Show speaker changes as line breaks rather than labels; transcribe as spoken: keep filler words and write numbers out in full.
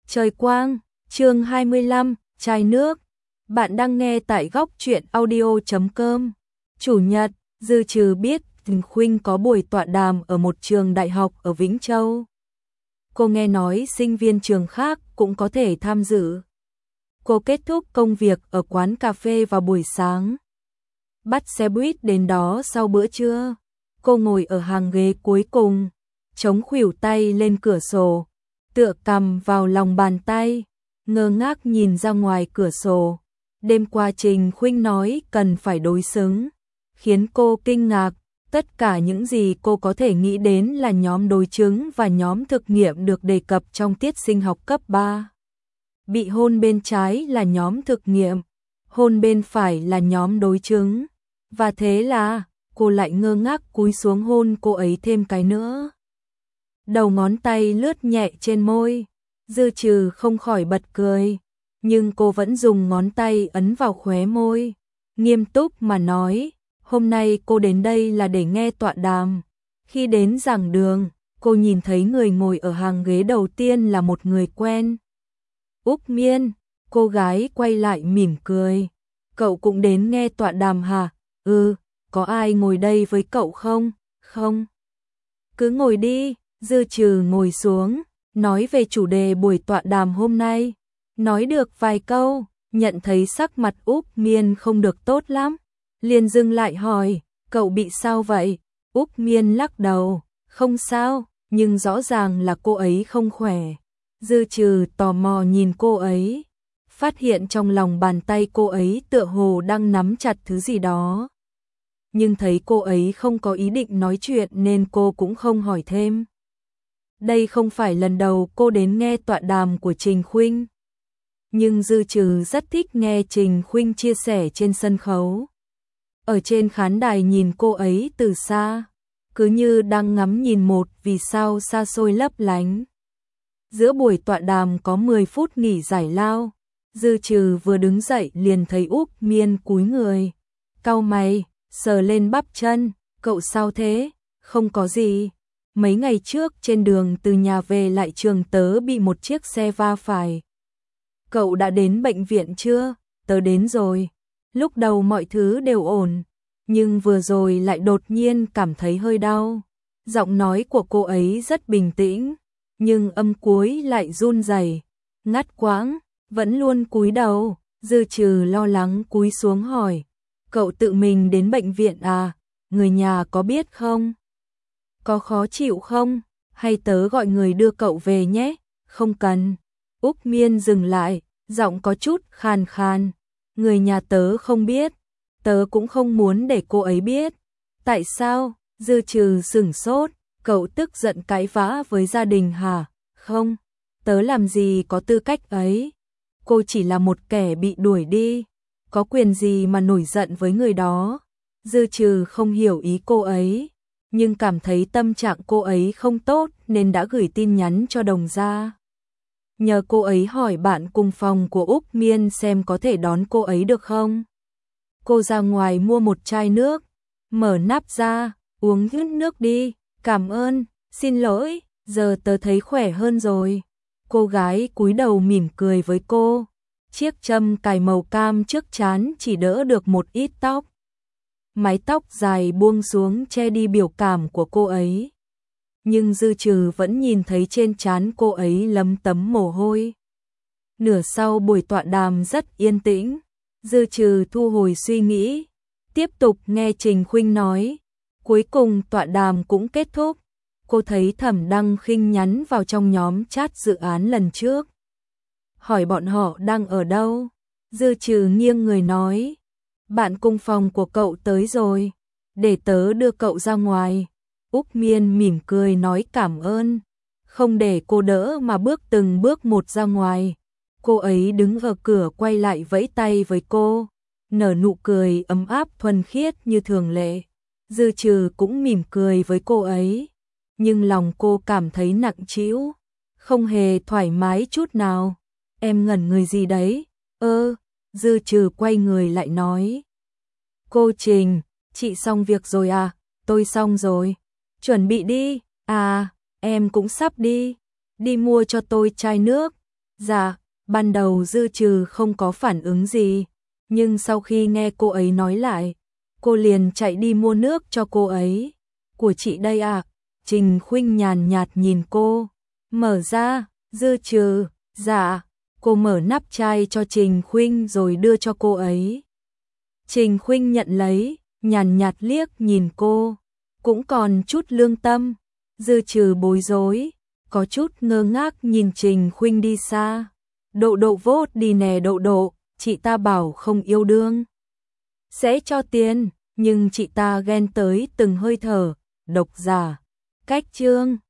Trời quang, chương hai mươi lăm, chai nước. Bạn đang nghe tại góc truyện audio chấm com. Chủ nhật, Dư Trừ biết Trình Khuynh có buổi tọa đàm ở một trường đại học ở Vĩnh Châu. Cô nghe nói sinh viên trường khác cũng có thể tham dự. Cô kết thúc công việc ở quán cà phê vào buổi sáng. Bắt xe buýt đến đó sau bữa trưa. Cô ngồi ở hàng ghế cuối cùng, chống khuỷu tay lên cửa sổ, tựa cằm vào lòng bàn tay, ngơ ngác nhìn ra ngoài cửa sổ. Đêm qua Trình Khuynh nói cần phải đối xứng, khiến cô kinh ngạc. Tất cả những gì cô có thể nghĩ đến là nhóm đối chứng và nhóm thực nghiệm được đề cập trong tiết sinh học cấp ba. Bị hôn bên trái là nhóm thực nghiệm, hôn bên phải là nhóm đối chứng. Và thế là, cô lại ngơ ngác cúi xuống hôn cô ấy thêm cái nữa. Đầu ngón tay lướt nhẹ trên môi, Dư Trừ không khỏi bật cười, nhưng cô vẫn dùng ngón tay ấn vào khóe môi, nghiêm túc mà nói, hôm nay cô đến đây là để nghe tọa đàm. Khi đến giảng đường, cô nhìn thấy người ngồi ở hàng ghế đầu tiên là một người quen. Úc Miên, cô gái quay lại mỉm cười, cậu cũng đến nghe tọa đàm hả? Ừ, có ai ngồi đây với cậu không? Không. Cứ ngồi đi. Dư Trừ ngồi xuống, nói về chủ đề buổi tọa đàm hôm nay. Nói được vài câu, nhận thấy sắc mặt Úc Miên không được tốt lắm, liền dừng lại hỏi, cậu bị sao vậy? Úc Miên lắc đầu, không sao, nhưng rõ ràng là cô ấy không khỏe. Dư Trừ tò mò nhìn cô ấy, phát hiện trong lòng bàn tay cô ấy tựa hồ đang nắm chặt thứ gì đó. Nhưng thấy cô ấy không có ý định nói chuyện nên cô cũng không hỏi thêm. Đây không phải lần đầu cô đến nghe tọa đàm của Trình Khuynh. Nhưng Dư Trừ rất thích nghe Trình Khuynh chia sẻ trên sân khấu. Ở trên khán đài nhìn cô ấy từ xa, cứ như đang ngắm nhìn một vì sao xa xôi lấp lánh. Giữa buổi tọa đàm có mười phút nghỉ giải lao. Dư Trừ vừa đứng dậy liền thấy Úc Miên cúi người, cau mày, sờ lên bắp chân, cậu sao thế? Không có gì. Mấy ngày trước trên đường từ nhà về lại trường tớ bị một chiếc xe va phải. Cậu đã đến bệnh viện chưa? Tớ đến rồi. Lúc đầu mọi thứ đều ổn, nhưng vừa rồi lại đột nhiên cảm thấy hơi đau. Giọng nói của cô ấy rất bình tĩnh, nhưng âm cuối lại run rẩy, ngắt quãng, vẫn luôn cúi đầu. Dư Trừ lo lắng cúi xuống hỏi, cậu tự mình đến bệnh viện à? Người nhà có biết không? Có khó chịu không? Hay tớ gọi người đưa cậu về nhé? Không cần. Úc Miên dừng lại, giọng có chút khàn khàn. Người nhà tớ không biết. Tớ cũng không muốn để cô ấy biết. Tại sao? Dư Trừ sửng sốt. Cậu tức giận cãi vã với gia đình hả? Không. Tớ làm gì có tư cách ấy. Cô chỉ là một kẻ bị đuổi đi. Có quyền gì mà nổi giận với người đó? Dư Trừ không hiểu ý cô ấy, nhưng cảm thấy tâm trạng cô ấy không tốt nên đã gửi tin nhắn cho Đồng Gia. Nhờ cô ấy hỏi bạn cùng phòng của Úc Miên xem có thể đón cô ấy được không. Cô ra ngoài mua một chai nước, mở nắp ra, uống hết nước đi, cảm ơn, xin lỗi, giờ tớ thấy khỏe hơn rồi. Cô gái cúi đầu mỉm cười với cô, chiếc châm cài màu cam trước trán chỉ đỡ được một ít tóc. Mái tóc dài buông xuống che đi biểu cảm của cô ấy. Nhưng Dư Trừ vẫn nhìn thấy trên trán cô ấy lấm tấm mồ hôi. Nửa sau buổi tọa đàm rất yên tĩnh, Dư Trừ thu hồi suy nghĩ, tiếp tục nghe Trình Khuynh nói. Cuối cùng tọa đàm cũng kết thúc. Cô thấy Thẩm Đăng Khinh nhắn vào trong nhóm chat dự án lần trước, hỏi bọn họ đang ở đâu. Dư Trừ nghiêng người nói, bạn cùng phòng của cậu tới rồi, để tớ đưa cậu ra ngoài. Úc Miên mỉm cười nói cảm ơn, không để cô đỡ mà bước từng bước một ra ngoài. Cô ấy đứng ở cửa quay lại vẫy tay với cô, nở nụ cười ấm áp thuần khiết như thường lệ. Dư Trừ cũng mỉm cười với cô ấy, nhưng lòng cô cảm thấy nặng trĩu, không hề thoải mái chút nào. Em ngẩn người gì đấy? Ơ, Dư Trừ quay người lại nói. Cô Trình, chị xong việc rồi à? Tôi xong rồi. Chuẩn bị đi. À, em cũng sắp đi. Đi mua cho tôi chai nước. Dạ, ban đầu Dư Trừ không có phản ứng gì, nhưng sau khi nghe cô ấy nói lại, cô liền chạy đi mua nước cho cô ấy. Của chị đây à? Trình Khuynh nhàn nhạt nhìn cô, mở ra. Dư Trừ, dạ. Cô mở nắp chai cho Trình Khuynh rồi đưa cho cô ấy. Trình Khuynh nhận lấy, nhàn nhạt liếc nhìn cô, cũng còn chút lương tâm. Dư Trừ bối rối, có chút ngơ ngác nhìn Trình Khuynh đi xa. Độ độ vốt đi nè độ độ, chị ta bảo không yêu đương sẽ cho tiền, nhưng chị ta ghen tới từng hơi thở. Độc giả, cách chương